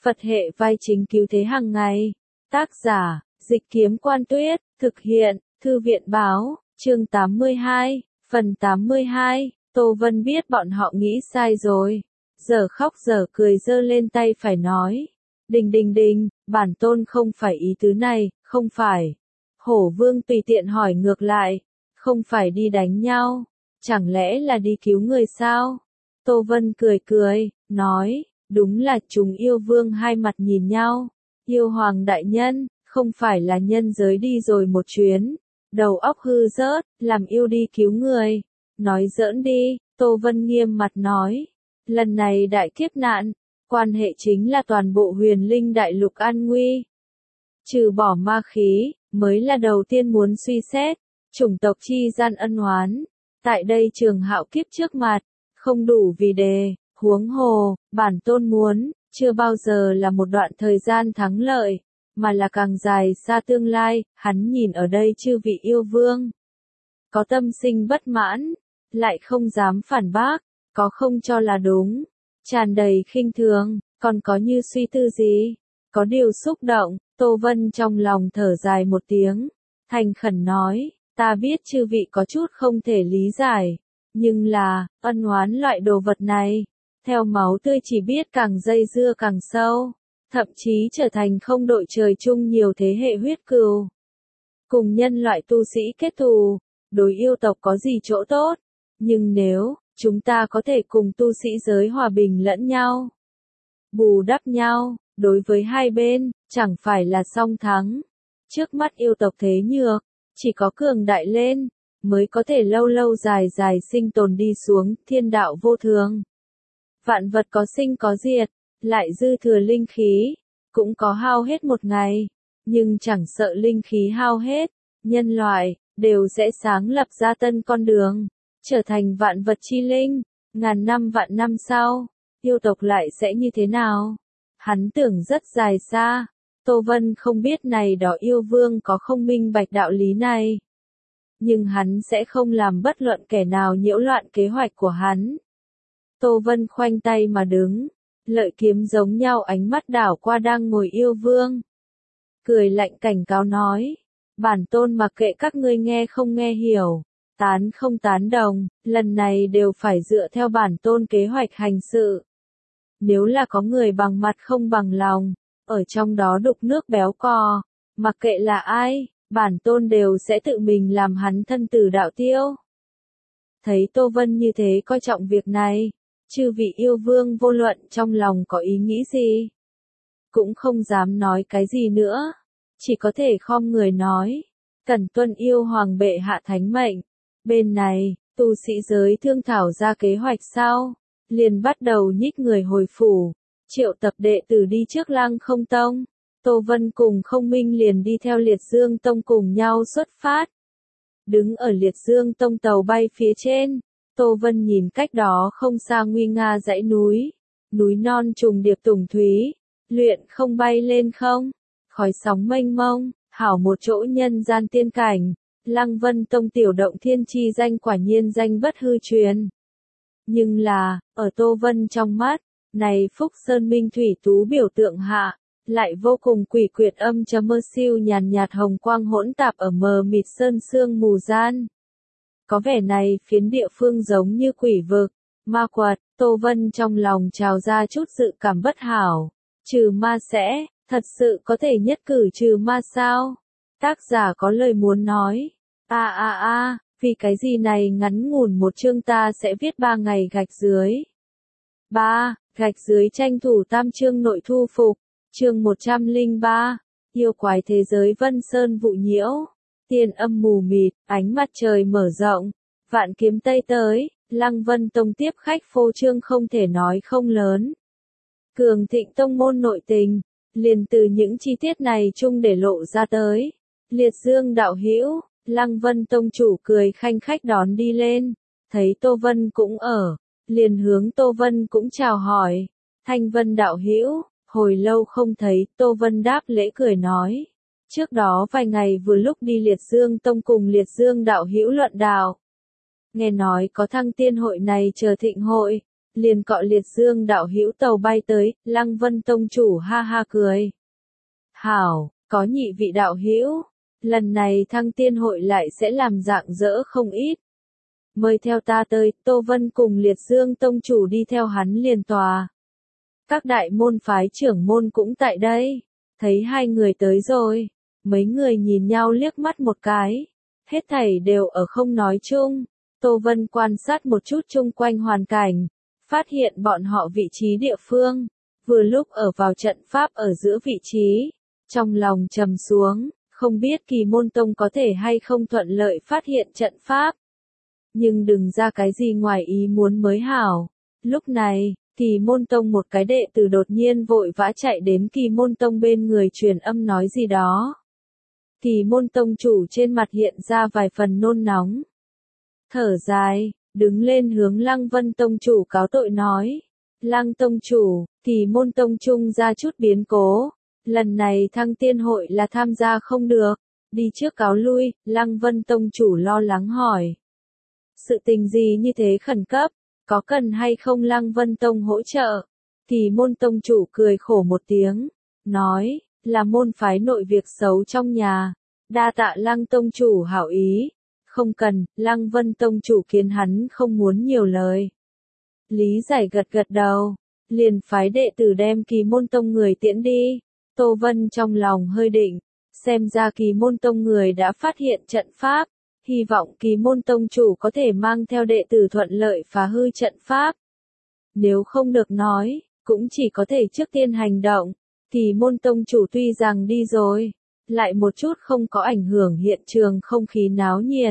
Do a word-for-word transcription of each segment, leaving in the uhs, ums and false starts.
Phật hệ vai chính cứu thế hàng ngày. Tác giả, Dịch Kiếm Quan Tuyết, thực hiện, Thư viện Báo, chương tám mươi hai, phần tám mươi hai, Tô Vân biết bọn họ nghĩ sai rồi. Giờ khóc giờ cười giơ lên tay phải nói. Đình đình đình, bản tôn không phải ý tứ này, không phải. Hổ Vương tùy tiện hỏi ngược lại, không phải đi đánh nhau, chẳng lẽ là đi cứu người sao? Tô Vân cười cười, nói, đúng là chúng yêu vương hai mặt nhìn nhau. Yêu hoàng đại nhân, không phải là nhân giới đi rồi một chuyến, đầu óc hư rớt, làm yêu đi cứu người. Nói giỡn đi, Tô Vân nghiêm mặt nói, lần này đại kiếp nạn, quan hệ chính là toàn bộ huyền linh đại lục an nguy. Trừ bỏ ma khí, mới là đầu tiên muốn suy xét, chủng tộc chi gian ân oán. Tại đây trường hạo kiếp trước mặt, không đủ vì đề, huống hồ, bản tôn muốn, chưa bao giờ là một đoạn thời gian thắng lợi, mà là càng dài xa tương lai. Hắn nhìn ở đây chư vị yêu vương, có tâm sinh bất mãn, lại không dám phản bác, có không cho là đúng, tràn đầy khinh thường, còn có như suy tư gì, có điều xúc động. Tô Vân trong lòng thở dài một tiếng, thành khẩn nói, ta biết chư vị có chút không thể lý giải, nhưng là, ân oán loại đồ vật này, theo máu tươi chỉ biết càng dây dưa càng sâu, thậm chí trở thành không đội trời chung nhiều thế hệ huyết cừu. Cùng nhân loại tu sĩ kết thù, đối yêu tộc có gì chỗ tốt, nhưng nếu, chúng ta có thể cùng tu sĩ giới hòa bình lẫn nhau, bù đắp nhau, đối với hai bên, chẳng phải là song thắng. Trước mắt yêu tộc thế nhược, chỉ có cường đại lên, mới có thể lâu lâu dài dài sinh tồn đi xuống. Thiên đạo vô thường, vạn vật có sinh có diệt, lại dư thừa linh khí, cũng có hao hết một ngày, nhưng chẳng sợ linh khí hao hết, nhân loại, đều sẽ sáng lập ra tân con đường, trở thành vạn vật chi linh. Ngàn năm vạn năm sau, yêu tộc lại sẽ như thế nào? Hắn tưởng rất dài xa, Tô Vân không biết này đó yêu vương có không minh bạch đạo lý này. Nhưng hắn sẽ không làm bất luận kẻ nào nhiễu loạn kế hoạch của hắn. Tô Vân khoanh tay mà đứng, lợi kiếm giống nhau ánh mắt đảo qua đang ngồi yêu vương. Cười lạnh cảnh cáo nói, bản tôn mặc kệ các ngươi nghe không nghe hiểu, tán không tán đồng, lần này đều phải dựa theo bản tôn kế hoạch hành sự. Nếu là có người bằng mặt không bằng lòng, ở trong đó đục nước béo cò, mặc kệ là ai, bản tôn đều sẽ tự mình làm hắn thân tử đạo tiêu. Thấy Tô Vân như thế coi trọng việc này, chư vị yêu vương vô luận trong lòng có ý nghĩ gì, cũng không dám nói cái gì nữa, chỉ có thể khom người nói, cần tuân yêu hoàng bệ hạ thánh mệnh. Bên này, tu sĩ giới thương thảo ra kế hoạch sau, liền bắt đầu nhích người hồi phủ, triệu tập đệ tử đi trước Lăng Không Tông. Tô Vân cùng Không Minh liền đi theo Liệt Dương Tông cùng nhau xuất phát. Đứng ở Liệt Dương Tông tàu bay phía trên, Tô Vân nhìn cách đó không xa nguy nga dãy núi, núi non trùng điệp tùng thúy, luyện không bay lên không, khói sóng mênh mông, hảo một chỗ nhân gian tiên cảnh. Lăng Vân Tông tiểu động thiên chi danh quả nhiên danh bất hư truyền. Nhưng là, ở Tô Vân trong mắt, này Phúc Sơn Minh Thủy Tú biểu tượng hạ, lại vô cùng quỷ quyệt âm trầm mơ siêu nhàn nhạt hồng quang hỗn tạp ở mờ mịt sơn sương mù gian. Có vẻ này phiến địa phương giống như quỷ vực, ma quật. Tô Vân trong lòng trào ra chút dự cảm bất hảo. Trừ ma sẽ, thật sự có thể nhất cử trừ ma sao? Tác giả có lời muốn nói. A a a, vì cái gì này ngắn ngủn một chương ta sẽ viết ba ngày gạch dưới. ba, gạch dưới tranh thủ tam chương nội thu phục. Chương một trăm lẻ ba, yêu quái thế giới Vân Sơn vụ nhiễu. Tiên âm mù mịt, ánh mặt trời mở rộng, vạn kiếm tây tới, Lăng Vân Tông tiếp khách phô trương không thể nói không lớn. Cường thịnh tông môn nội tình, liền từ những chi tiết này chung để lộ ra tới. Liệt Dương đạo hữu, Lăng Vân Tông chủ cười khanh khách đón đi lên, thấy Tô Vân cũng ở, liền hướng Tô Vân cũng chào hỏi. Thanh Vân đạo hữu, hồi lâu không thấy. Tô Vân đáp lễ cười nói. Trước đó vài ngày vừa lúc đi Liệt Dương Tông cùng Liệt Dương đạo hữu luận đạo. Nghe nói có thăng tiên hội này chờ thịnh hội, liền cọ liệt dương đạo hữu tàu bay tới, Lăng Vân tông chủ ha ha cười. Hảo, có nhị vị đạo hữu, lần này thăng tiên hội lại sẽ làm dạng dỡ không ít. Mời theo ta tới, Tô Vân cùng liệt dương tông chủ đi theo hắn liền tòa. Các đại môn phái trưởng môn cũng tại đây, thấy hai người tới rồi, mấy người nhìn nhau liếc mắt một cái, hết thảy đều ở không nói chung. Tô Vân quan sát một chút chung quanh hoàn cảnh, phát hiện bọn họ vị trí địa phương, vừa lúc ở vào trận pháp ở giữa vị trí, trong lòng trầm xuống, không biết Kỳ Môn Tông có thể hay không thuận lợi phát hiện trận pháp. Nhưng đừng ra cái gì ngoài ý muốn mới hảo. Lúc này, Kỳ Môn Tông một cái đệ tử đột nhiên vội vã chạy đến Kỳ Môn Tông bên người truyền âm nói gì đó. Kỳ Môn Tông chủ trên mặt hiện ra vài phần nôn nóng. Thở dài, đứng lên hướng Lăng Vân Tông chủ cáo tội nói. Lăng Tông chủ, Kỳ Môn Tông trung ra chút biến cố. Lần này thăng tiên hội là tham gia không được. Đi trước cáo lui, Lăng Vân Tông chủ lo lắng hỏi. Sự tình gì như thế khẩn cấp, có cần hay không Lăng Vân Tông hỗ trợ? Kỳ Môn Tông chủ cười khổ một tiếng, nói, là môn phái nội việc xấu trong nhà. Đa tạ Lăng Tông chủ hảo ý. Không cần, Lăng Vân Tông chủ kiến hắn không muốn nhiều lời. Lý Giải gật gật đầu, liền phái đệ tử đem Kỳ Môn Tông người tiễn đi. Tô Vân trong lòng hơi định, xem ra Kỳ Môn Tông người đã phát hiện trận pháp, hy vọng Kỳ Môn Tông chủ có thể mang theo đệ tử thuận lợi phá hư trận pháp. Nếu không được nói, cũng chỉ có thể trước tiên hành động. Kỳ Môn Tông chủ tuy rằng đi rồi, lại một chút không có ảnh hưởng hiện trường không khí náo nhiệt.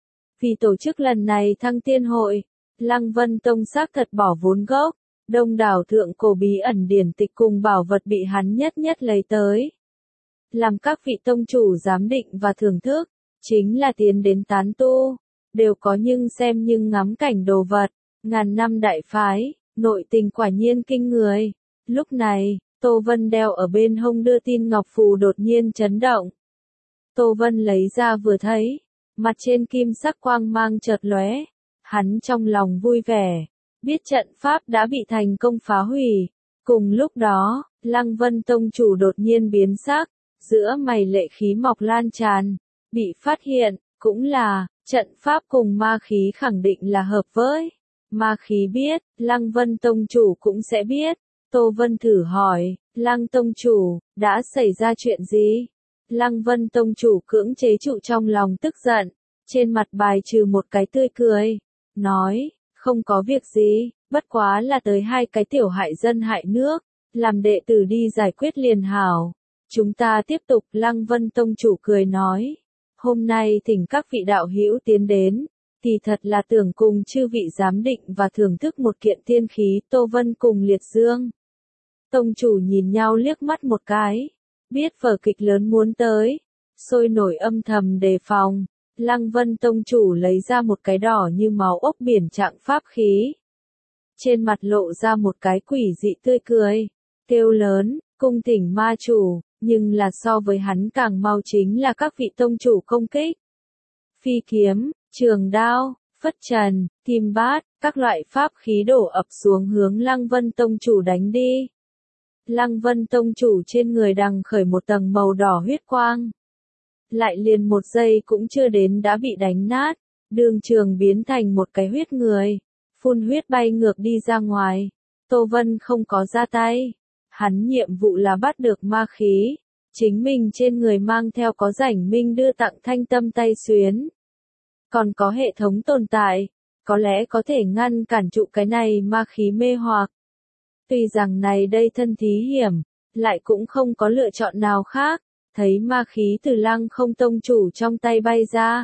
Vì tổ chức lần này thăng tiên hội, Lăng Vân Tông xác thật bỏ vốn gốc, đông đảo thượng cổ bí ẩn điển tịch cùng bảo vật bị hắn nhất nhất lấy tới. Làm các vị tông chủ giám định và thưởng thức, chính là tiến đến tán tu, đều có nhưng xem nhưng ngắm cảnh đồ vật, ngàn năm đại phái, nội tình quả nhiên kinh người. Lúc này, Tô Vân đeo ở bên hông đưa tin ngọc phù đột nhiên chấn động. Tô Vân lấy ra vừa thấy, mặt trên kim sắc quang mang chợt lóe, hắn trong lòng vui vẻ, biết trận pháp đã bị thành công phá hủy. Cùng lúc đó, Lăng Vân Tông chủ đột nhiên biến sắc, giữa mày lệ khí mọc lan tràn, bị phát hiện, cũng là, trận pháp cùng ma khí khẳng định là hợp với. Ma khí biết, Lăng Vân Tông chủ cũng sẽ biết. Tô Vân thử hỏi, Lăng Tông chủ, đã xảy ra chuyện gì? Lăng Vân Tông chủ cưỡng chế trụ trong lòng tức giận, trên mặt bài trừ một cái tươi cười, nói, không có việc gì, bất quá là tới hai cái tiểu hại dân hại nước, làm đệ tử đi giải quyết liền hảo. Chúng ta tiếp tục, Lăng Vân Tông chủ cười nói, hôm nay thỉnh các vị đạo hữu tiến đến, thì thật là tưởng cùng chư vị giám định và thưởng thức một kiện tiên khí. Tô Vân cùng Liệt Dương Tông chủ nhìn nhau liếc mắt một cái, biết vở kịch lớn muốn tới, sôi nổi âm thầm đề phòng. Lăng Vân Tông chủ lấy ra một cái đỏ như máu ốc biển trạng pháp khí. Trên mặt lộ ra một cái quỷ dị tươi cười, kêu lớn, cung thỉnh ma chủ, nhưng là so với hắn càng mau chính là các vị tông chủ công kích. Phi kiếm, trường đao, phất trần, kim bát, các loại pháp khí đổ ập xuống hướng Lăng Vân Tông chủ đánh đi. Lăng Vân Tông chủ trên người đằng khởi một tầng màu đỏ huyết quang. Lại liền một giây cũng chưa đến đã bị đánh nát, đường trường biến thành một cái huyết người, phun huyết bay ngược đi ra ngoài. Tô Vân không có ra tay, hắn nhiệm vụ là bắt được ma khí, chính mình trên người mang theo có rảnh minh đưa tặng thanh tâm tay xuyến. Còn có hệ thống tồn tại, có lẽ có thể ngăn cản trụ cái này ma khí mê hoặc. Tuy rằng này đây thân thí hiểm, lại cũng không có lựa chọn nào khác, thấy ma khí từ Lăng Không Tông chủ trong tay bay ra.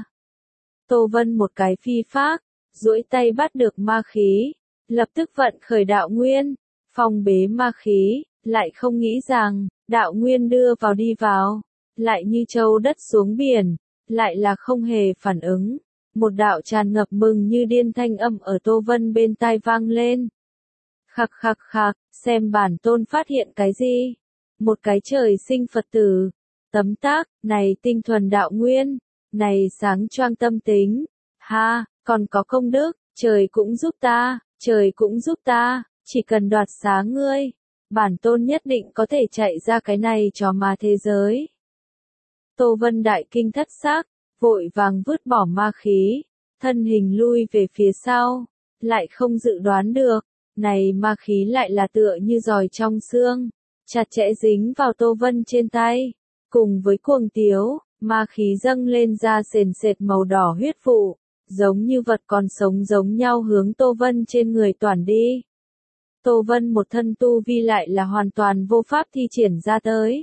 Tô Vân một cái phi phác, duỗi tay bắt được ma khí, lập tức vận khởi đạo nguyên, phong bế ma khí, lại không nghĩ rằng, đạo nguyên đưa vào đi vào, lại như châu đất xuống biển, lại là không hề phản ứng. Một đạo tràn ngập mừng như điên thanh âm ở Tô Vân bên tai vang lên. Khặc khặc khặc, xem bản tôn phát hiện cái gì? Một cái trời sinh Phật tử. Tấm tác, này tinh thuần đạo nguyên, này sáng choang tâm tính. Ha, còn có công đức, trời cũng giúp ta. Trời cũng giúp ta, chỉ cần đoạt xá ngươi, bản tôn nhất định có thể chạy ra cái này cho ma thế giới. Tô Vân đại kinh thất sắc, vội vàng vứt bỏ ma khí, thân hình lui về phía sau, lại không dự đoán được, này ma khí lại là tựa như giòi trong xương, chặt chẽ dính vào Tô Vân trên tay, cùng với cuồng tiếu, ma khí dâng lên ra sền sệt màu đỏ huyết vụ, giống như vật còn sống giống nhau hướng Tô Vân trên người toàn đi. Tô Vân một thân tu vi lại là hoàn toàn vô pháp thi triển ra tới.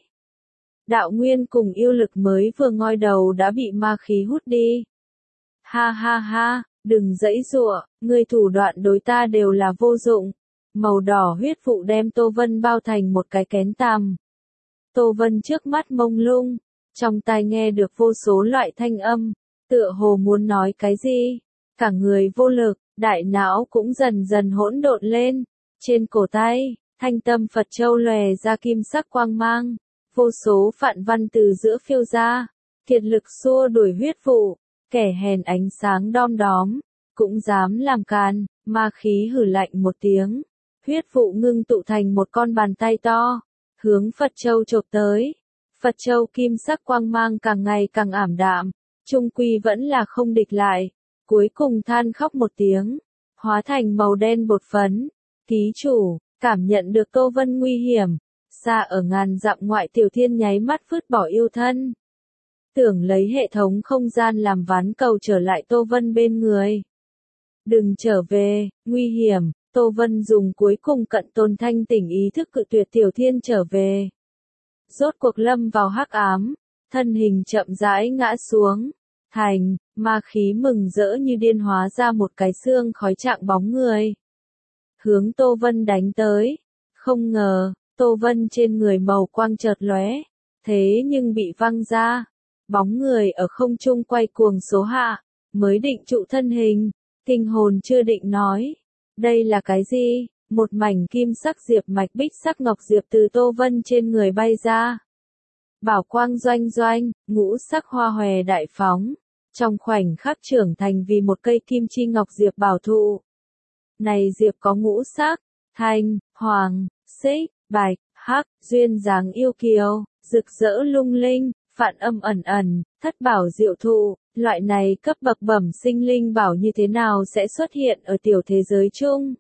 Đạo nguyên cùng yêu lực mới vừa ngoi đầu đã bị ma khí hút đi. Ha ha ha, đừng giãy giụa, ngươi thủ đoạn đối ta đều là vô dụng. Màu đỏ huyết vụ đem Tô Vân bao thành một cái kén tằm. Tô Vân trước mắt mông lung, trong tai nghe được vô số loại thanh âm, tựa hồ muốn nói cái gì, cả người vô lực, đại não cũng dần dần hỗn độn lên, trên cổ tay, thanh tâm Phật châu lòe ra kim sắc quang mang, vô số phạn văn từ giữa phiêu ra, kiệt lực xua đuổi huyết vụ, kẻ hèn ánh sáng đom đóm, cũng dám làm càn, ma khí hử lạnh một tiếng, huyết vụ ngưng tụ thành một con bàn tay to, hướng Phật châu chộp tới. Phật châu kim sắc quang mang càng ngày càng ảm đạm, trung quy vẫn là không địch lại, cuối cùng than khóc một tiếng, hóa thành màu đen bột phấn. Ký chủ, cảm nhận được Tô Vân nguy hiểm, xa ở ngàn dặm ngoại Tiểu Thiên nháy mắt vứt bỏ yêu thân. Tưởng lấy hệ thống không gian làm ván cầu trở lại Tô Vân bên người. Đừng trở về, nguy hiểm, Tô Vân dùng cuối cùng cận tồn thanh tỉnh ý thức cự tuyệt Tiểu Thiên trở về. Rốt cuộc lâm vào hắc ám, thân hình chậm rãi ngã xuống, thành, ma khí mừng rỡ như điên hóa ra một cái xương khói trạng bóng người. Hướng Tô Vân đánh tới, không ngờ, Tô Vân trên người màu quang chợt lóe, thế nhưng bị văng ra, bóng người ở không trung quay cuồng số hạ, mới định trụ thân hình, kinh hồn chưa định nói, đây là cái gì? Một mảnh kim sắc diệp mạch bích sắc ngọc diệp từ Tô Vân trên người bay ra. Bảo quang doanh doanh, ngũ sắc hoa hòe đại phóng, trong khoảnh khắc trưởng thành vì một cây kim chi ngọc diệp bảo thụ. Này diệp có ngũ sắc, thanh, hoàng, xích, bạch, hắc, duyên dáng yêu kiều, rực rỡ lung linh, phạn âm ẩn ẩn, thất bảo diệu thụ, loại này cấp bậc bẩm sinh linh bảo như thế nào sẽ xuất hiện ở tiểu thế giới chung.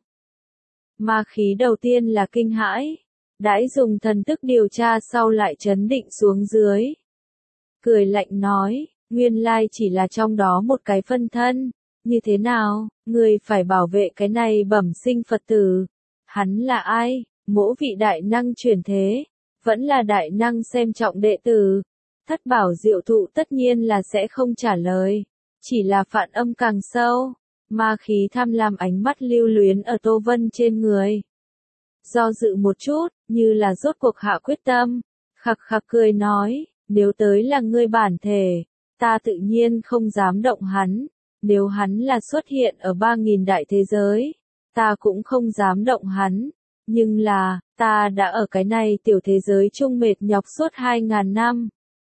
Ma khí đầu tiên là kinh hãi, đãi dùng thần thức điều tra sau lại chấn định xuống dưới. Cười lạnh nói, nguyên lai chỉ là trong đó một cái phân thân, như thế nào, người phải bảo vệ cái này bẩm sinh Phật tử. Hắn là ai, mỗi vị đại năng chuyển thế, vẫn là đại năng xem trọng đệ tử. Thất bảo diệu thụ tất nhiên là sẽ không trả lời, chỉ là phạn âm càng sâu. Ma khí tham lam ánh mắt lưu luyến ở Tô Vân trên người. Do dự một chút, như là rốt cuộc hạ quyết tâm, khặc khặc cười nói, nếu tới là ngươi bản thể, ta tự nhiên không dám động hắn, nếu hắn là xuất hiện ở ba nghìn đại thế giới, ta cũng không dám động hắn, nhưng là, ta đã ở cái này tiểu thế giới chung mệt nhọc suốt hai ngàn năm.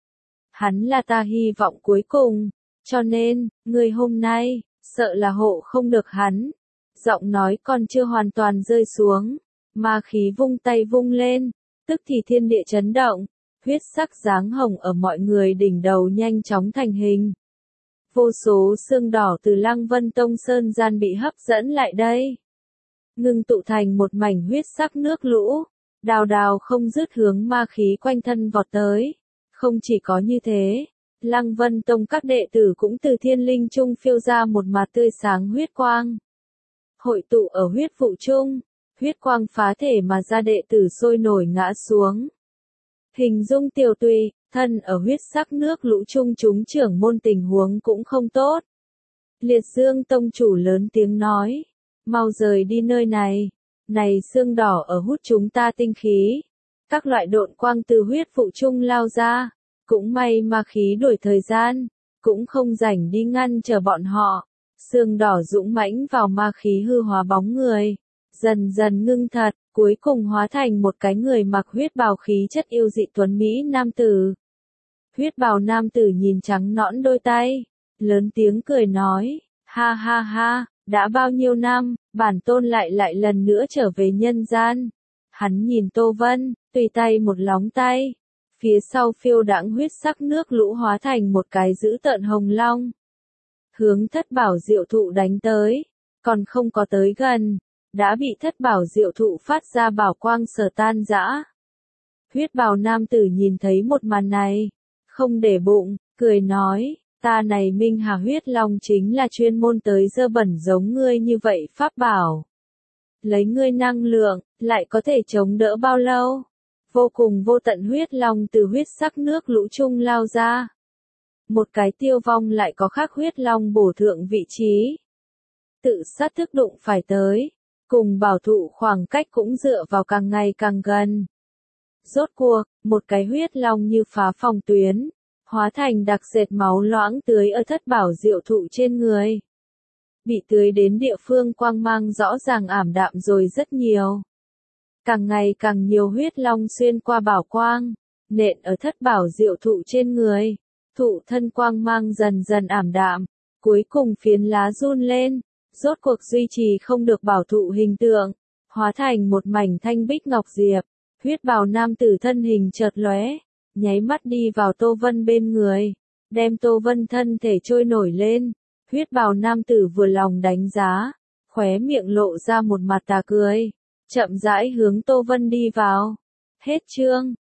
Hắn là ta hy vọng cuối cùng, cho nên, ngươi hôm nay, sợ là hộ không được hắn. Giọng nói còn chưa hoàn toàn rơi xuống, ma khí vung tay vung lên, tức thì thiên địa chấn động, huyết sắc dáng hồng ở mọi người đỉnh đầu nhanh chóng thành hình. Vô số xương đỏ từ Lăng Vân Tông Sơn gian bị hấp dẫn lại đây. Ngưng tụ thành một mảnh huyết sắc nước lũ, đào đào không dứt hướng ma khí quanh thân vọt tới. Không chỉ có như thế, Lăng Vân Tông các đệ tử cũng từ thiên linh trung phiêu ra một mặt tươi sáng huyết quang. Hội tụ ở huyết vụ trung, huyết quang phá thể mà ra đệ tử sôi nổi ngã xuống. Hình dung tiểu tùy, thân ở huyết sắc nước lũ trung chúng trưởng môn tình huống cũng không tốt. Liệt Dương Tông chủ lớn tiếng nói, mau rời đi nơi này, này xương đỏ ở hút chúng ta tinh khí. Các loại độn quang từ huyết vụ trung lao ra, cũng may ma khí đuổi thời gian, cũng không rảnh đi ngăn chờ bọn họ. Xương đỏ dũng mãnh vào ma khí hư hóa bóng người, dần dần ngưng thật, cuối cùng hóa thành một cái người mặc huyết bào khí chất yêu dị tuấn mỹ nam tử. Huyết bào nam tử nhìn trắng nõn đôi tay, lớn tiếng cười nói, ha ha ha, Đã bao nhiêu năm, bản tôn lại lại lần nữa trở về nhân gian. Hắn nhìn Tô Vân, tùy tay một lóng tay. Phía sau phiêu đãng huyết sắc nước lũ hóa thành một cái dữ tợn hồng long. Hướng thất bảo diệu thụ đánh tới, còn không có tới gần, đã bị thất bảo diệu thụ phát ra bảo quang sở tan rã. Huyết bào nam tử nhìn thấy một màn này, không để bụng, cười nói, ta này Minh Hà huyết long chính là chuyên môn tới dơ bẩn giống ngươi như vậy pháp bảo. Lấy ngươi năng lượng, lại có thể chống đỡ bao lâu? Vô cùng vô tận huyết long từ huyết sắc nước lũ chung lao ra. Một cái tiêu vong lại có khắc huyết long bổ thượng vị trí. Tự sát thức đụng phải tới, cùng bảo thụ khoảng cách cũng dựa vào càng ngày càng gần. Rốt cuộc, một cái huyết long như phá phòng tuyến, hóa thành đặc dệt máu loãng tưới ở thất bảo diệu thụ trên người. Bị tưới đến địa phương quang mang rõ ràng ảm đạm rồi rất nhiều. Càng ngày càng nhiều huyết long xuyên qua bảo quang, nện ở thất bảo diệu thụ trên người. Thụ thân quang mang dần dần ảm đạm, cuối cùng phiến lá run lên, rốt cuộc duy trì không được bảo thụ hình tượng, hóa thành một mảnh thanh bích ngọc diệp. Huyết bào nam tử thân hình chợt lóe, nháy mắt đi vào Tô Vân bên người, đem Tô Vân thân thể trôi nổi lên. Huyết bào nam tử vừa lòng đánh giá, khóe miệng lộ ra một mặt tà cười, chậm rãi hướng Tô Vân đi vào. Hết chương.